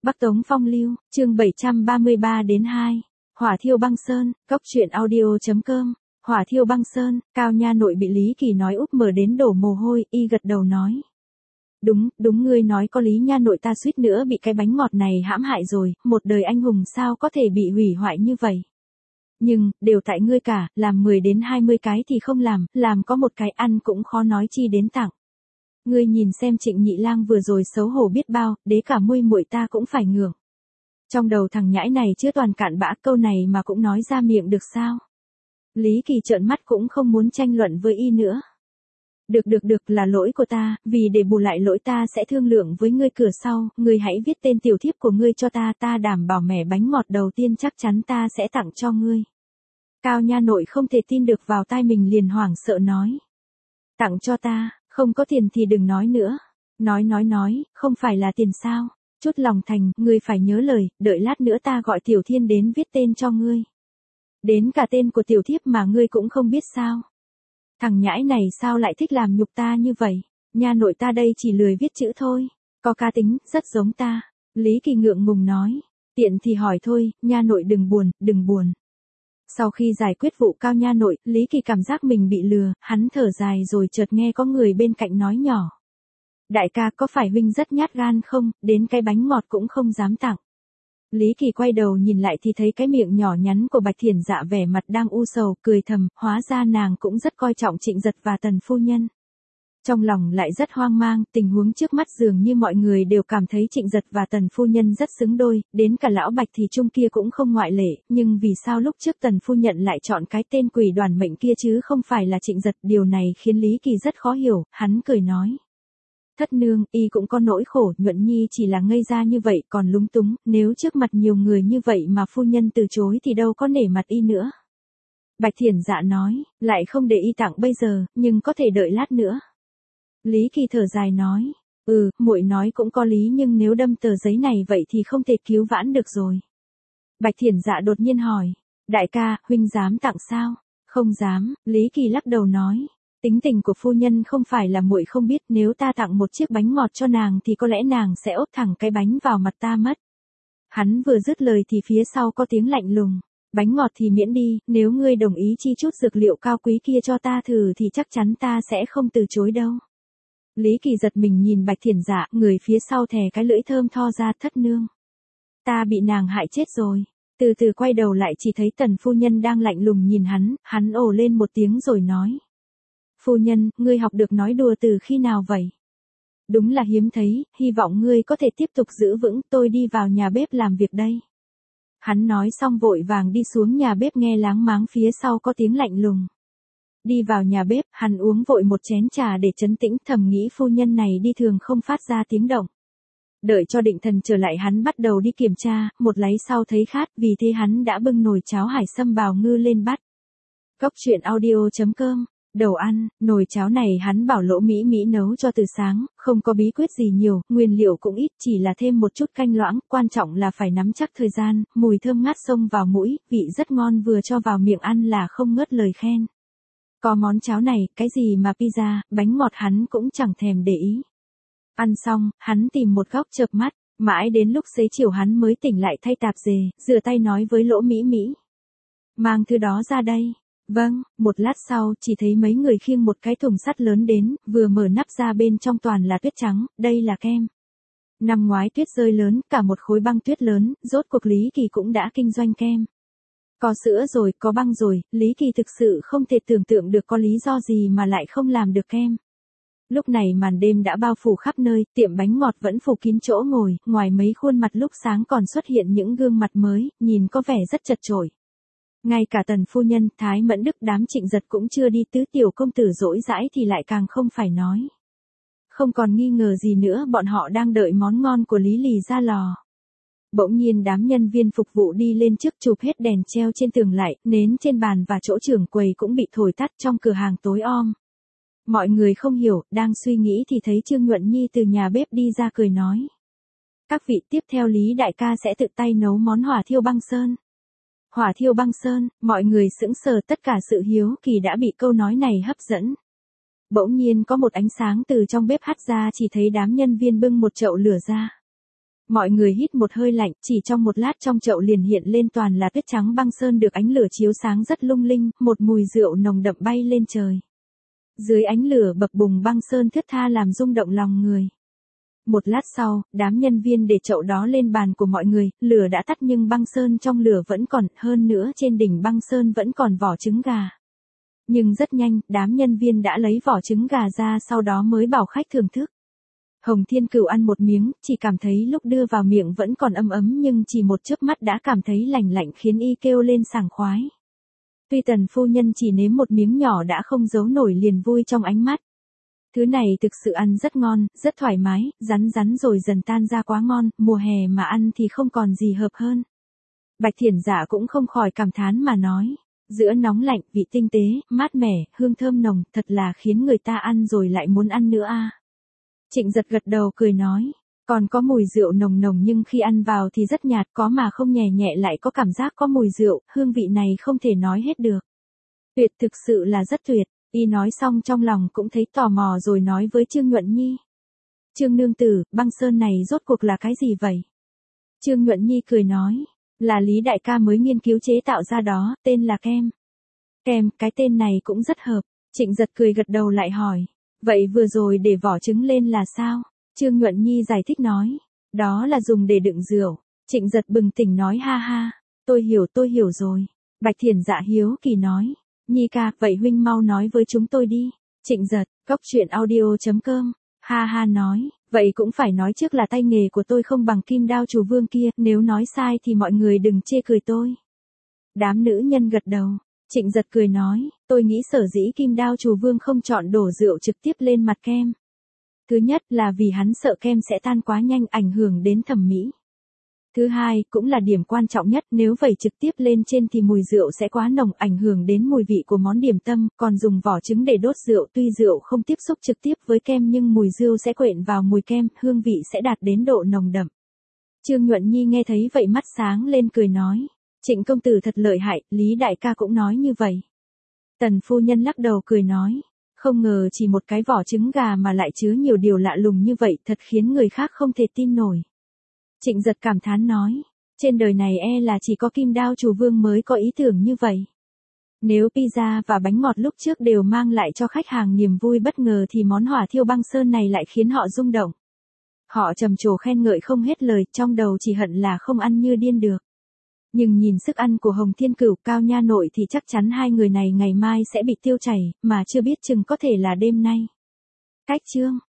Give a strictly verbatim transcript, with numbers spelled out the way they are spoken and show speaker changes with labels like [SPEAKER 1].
[SPEAKER 1] Bắc Tống Phong Lưu, chương bảy trăm ba mươi ba đến hai. Hỏa thiêu băng sơn, cốc truyện audio chấm com. Hỏa thiêu băng sơn, Cao nha nội bị Lý Kỳ nói úp mở đến đổ mồ hôi, y gật đầu nói. Đúng, đúng ngươi nói có lý nha nội, ta suýt nữa bị cái bánh ngọt này hãm hại rồi, một đời anh hùng sao có thể bị hủy hoại như vậy. Nhưng, đều tại ngươi cả, làm mười đến hai mươi cái thì không làm, làm có một cái ăn cũng khó nói chi đến tặng. Ngươi nhìn xem Trịnh Nhị Lang vừa rồi xấu hổ biết bao, đế cả muội muội ta cũng phải ngưỡng. Trong đầu thằng nhãi này chưa toàn cạn bã, câu này mà cũng nói ra miệng được sao? Lý Kỳ trợn mắt cũng không muốn tranh luận với y nữa. Được được được, là lỗi của ta, vì để bù lại lỗi ta sẽ thương lượng với ngươi cửa sau, ngươi hãy viết tên tiểu thiếp của ngươi cho ta, ta đảm bảo mẻ bánh ngọt đầu tiên chắc chắn ta sẽ tặng cho ngươi. Cao nha nội không thể tin được vào tai mình, liền hoảng sợ nói. Tặng cho ta, không có tiền thì đừng nói nữa. Nói nói nói, không phải là tiền sao? Chút lòng thành, ngươi phải nhớ lời, đợi lát nữa ta gọi Tiểu Thiên đến viết tên cho ngươi. Đến cả tên của tiểu thiếp mà ngươi cũng không biết sao? Thằng nhãi này sao lại thích làm nhục ta như vậy? Nha nội ta đây chỉ lười viết chữ thôi. Có cá tính, rất giống ta. Lý Kỳ ngượng ngùng nói. Tiện thì hỏi thôi, nha nội đừng buồn, đừng buồn. Sau khi giải quyết vụ Cao nha nội, Lý Kỳ cảm giác mình bị lừa, hắn thở dài rồi chợt nghe có người bên cạnh nói nhỏ. Đại ca, có phải huynh rất nhát gan không, đến cái bánh ngọt cũng không dám tặng. Lý Kỳ quay đầu nhìn lại thì thấy cái miệng nhỏ nhắn của Bạch Thiển Dạ vẻ mặt đang u sầu, cười thầm, hóa ra nàng cũng rất coi trọng Trịnh Giật và Tần phu nhân. Trong lòng lại rất hoang mang, tình huống trước mắt dường như mọi người đều cảm thấy Trịnh Giật và Tần phu nhân rất xứng đôi, đến cả lão Bạch thì chung kia cũng không ngoại lệ, nhưng vì sao lúc trước Tần phu nhân lại chọn cái tên quỷ đoàn mệnh kia chứ không phải là Trịnh Giật, điều này khiến Lý Kỳ rất khó hiểu, hắn cười nói. Thất nương, y cũng có nỗi khổ, Nhuận Nhi chỉ là ngây ra như vậy còn lúng túng, nếu trước mặt nhiều người như vậy mà phu nhân từ chối thì đâu có nể mặt y nữa. Bạch Thiển Dạ nói, lại không để y tặng bây giờ, nhưng có thể đợi lát nữa. Lý Kỳ thở dài nói, ừ, muội nói cũng có lý, nhưng nếu đâm tờ giấy này vậy thì không thể cứu vãn được rồi. Bạch Thiển Dạ đột nhiên hỏi, đại ca, huynh dám tặng sao? Không dám, Lý Kỳ lắc đầu nói. Tính tình của phu nhân không phải là muội không biết, nếu ta tặng một chiếc bánh ngọt cho nàng thì có lẽ nàng sẽ ốp thẳng cái bánh vào mặt ta mất. Hắn vừa dứt lời thì phía sau có tiếng lạnh lùng. Bánh ngọt thì miễn đi, nếu ngươi đồng ý chi chút dược liệu cao quý kia cho ta thử thì chắc chắn ta sẽ không từ chối đâu. Lý Kỳ giật mình nhìn Bạch Thiển Dạ, người phía sau thè cái lưỡi thơm tho ra, thất nương. Ta bị nàng hại chết rồi. Từ từ quay đầu lại chỉ thấy Tần phu nhân đang lạnh lùng nhìn hắn, hắn ồ lên một tiếng rồi nói. Phu nhân, ngươi học được nói đùa từ khi nào vậy? Đúng là hiếm thấy, hy vọng ngươi có thể tiếp tục giữ vững, tôi đi vào nhà bếp làm việc đây. Hắn nói xong vội vàng đi xuống nhà bếp, nghe láng máng phía sau có tiếng lạnh lùng. Đi vào nhà bếp, hắn uống vội một chén trà để trấn tĩnh, thầm nghĩ phu nhân này đi thường không phát ra tiếng động. Đợi cho định thần trở lại hắn bắt đầu đi kiểm tra, một láy sau thấy khát, vì thế hắn đã bưng nồi cháo hải sâm bào ngư lên bắt. Cốc truyện audio chấm com. Đầu ăn, nồi cháo này hắn bảo Lỗ Mỹ Mỹ nấu cho từ sáng, không có bí quyết gì nhiều, nguyên liệu cũng ít, chỉ là thêm một chút canh loãng, quan trọng là phải nắm chắc thời gian, mùi thơm ngát xông vào mũi, vị rất ngon, vừa cho vào miệng ăn là không ngớt lời khen. Có món cháo này, cái gì mà pizza, bánh ngọt hắn cũng chẳng thèm để ý. Ăn xong, hắn tìm một góc chợp mắt, mãi đến lúc xế chiều hắn mới tỉnh lại thay tạp dề, rửa tay nói với Lỗ Mỹ Mỹ. Mang thứ đó ra đây. Vâng, một lát sau, chỉ thấy mấy người khiêng một cái thùng sắt lớn đến, vừa mở nắp ra bên trong toàn là tuyết trắng, đây là kem. Năm ngoái tuyết rơi lớn, cả một khối băng tuyết lớn, rốt cuộc Lý Kỳ cũng đã kinh doanh kem. Có sữa rồi, có băng rồi, Lý Kỳ thực sự không thể tưởng tượng được có lý do gì mà lại không làm được kem. Lúc này màn đêm đã bao phủ khắp nơi, tiệm bánh ngọt vẫn phủ kín chỗ ngồi, ngoài mấy khuôn mặt lúc sáng còn xuất hiện những gương mặt mới, nhìn có vẻ rất chật chội. Ngay cả Tần phu nhân, Thái Mẫn Đức, đám Trịnh Giật cũng chưa đi, tứ tiểu công tử dỗi dãi thì lại càng không phải nói. Không còn nghi ngờ gì nữa, bọn họ đang đợi món ngon của Lý Lì ra lò. Bỗng nhiên đám nhân viên phục vụ đi lên trước chụp hết đèn treo trên tường lại, nến trên bàn và chỗ trưởng quầy cũng bị thổi tắt, trong cửa hàng tối om. Mọi người không hiểu, đang suy nghĩ thì thấy Trương Nhuận Nhi từ nhà bếp đi ra cười nói. Các vị, tiếp theo Lý đại ca sẽ tự tay nấu món hỏa thiêu băng sơn. Hỏa thiêu băng sơn, mọi người sững sờ, tất cả sự hiếu kỳ đã bị câu nói này hấp dẫn. Bỗng nhiên có một ánh sáng từ trong bếp hắt ra, chỉ thấy đám nhân viên bưng một chậu lửa ra. Mọi người hít một hơi lạnh, chỉ trong một lát trong chậu liền hiện lên toàn là tuyết trắng băng sơn được ánh lửa chiếu sáng rất lung linh, một mùi rượu nồng đậm bay lên trời. Dưới ánh lửa bập bùng băng sơn thướt tha làm rung động lòng người. Một lát sau, đám nhân viên để chậu đó lên bàn của mọi người, lửa đã tắt nhưng băng sơn trong lửa vẫn còn, hơn nữa trên đỉnh băng sơn vẫn còn vỏ trứng gà. Nhưng rất nhanh, đám nhân viên đã lấy vỏ trứng gà ra sau đó mới bảo khách thưởng thức. Hồng Thiên Cửu ăn một miếng, chỉ cảm thấy lúc đưa vào miệng vẫn còn ấm ấm nhưng chỉ một chớp mắt đã cảm thấy lành lạnh khiến y kêu lên sảng khoái. Tuy Tần phu nhân chỉ nếm một miếng nhỏ đã không giấu nổi liền vui trong ánh mắt. Thứ này thực sự ăn rất ngon, rất thoải mái, rắn rắn rồi dần tan ra quá ngon, mùa hè mà ăn thì không còn gì hợp hơn. Bạch Thiển Dạ cũng không khỏi cảm thán mà nói. Giữa nóng lạnh, vị tinh tế, mát mẻ, hương thơm nồng, thật là khiến người ta ăn rồi lại muốn ăn nữa a. Trịnh Giật gật đầu cười nói, còn có mùi rượu nồng nồng nhưng khi ăn vào thì rất nhạt, có mà không nhẹ nhẹ lại có cảm giác có mùi rượu, hương vị này không thể nói hết được. Tuyệt, thực sự là rất tuyệt. Y nói xong trong lòng cũng thấy tò mò rồi nói với Trương Nhuận Nhi. Trương nương tử, băng sơn này rốt cuộc là cái gì vậy? Trương Nhuận Nhi cười nói, là Lý đại ca mới nghiên cứu chế tạo ra đó, tên là kem. Kem, cái tên này cũng rất hợp. Trịnh Giật cười gật đầu lại hỏi, vậy vừa rồi để vỏ trứng lên là sao? Trương Nhuận Nhi giải thích nói, đó là dùng để đựng rượu. Trịnh Giật bừng tỉnh nói ha ha, tôi hiểu tôi hiểu rồi. Bạch Thiển Dạ hiếu kỳ nói, Nhi ca, vậy huynh mau nói với chúng tôi đi. Trịnh Giật, cốc truyện audio chấm com, ha ha nói, vậy cũng phải nói trước là tay nghề của tôi không bằng Kim Đao Chủ Vương kia, nếu nói sai thì mọi người đừng chê cười tôi. Đám nữ nhân gật đầu, Trịnh Giật cười nói, tôi nghĩ sở dĩ Kim Đao Chủ Vương không chọn đổ rượu trực tiếp lên mặt kem. Thứ nhất là vì hắn sợ kem sẽ tan quá nhanh ảnh hưởng đến thẩm mỹ. Thứ hai, cũng là điểm quan trọng nhất, nếu vẩy trực tiếp lên trên thì mùi rượu sẽ quá nồng ảnh hưởng đến mùi vị của món điểm tâm, còn dùng vỏ trứng để đốt rượu tuy rượu không tiếp xúc trực tiếp với kem nhưng mùi rượu sẽ quyện vào mùi kem, hương vị sẽ đạt đến độ nồng đậm. Trương Nhuận Nhi nghe thấy vậy mắt sáng lên cười nói, Trịnh công tử thật lợi hại, Lý đại ca cũng nói như vậy. Tần phu nhân lắc đầu cười nói, không ngờ chỉ một cái vỏ trứng gà mà lại chứa nhiều điều lạ lùng như vậy, thật khiến người khác không thể tin nổi. Trịnh Giật cảm thán nói, trên đời này e là chỉ có Kim Đao Chủ Vương mới có ý tưởng như vậy. Nếu pizza và bánh ngọt lúc trước đều mang lại cho khách hàng niềm vui bất ngờ thì món hỏa thiêu băng sơn này lại khiến họ rung động. Họ trầm trồ khen ngợi không hết lời, trong đầu chỉ hận là không ăn như điên được. Nhưng nhìn sức ăn của Hồng Thiên Cửu, Cao Nha Nội thì chắc chắn hai người này ngày mai sẽ bị tiêu chảy, mà chưa biết chừng có thể là đêm nay. Cách chương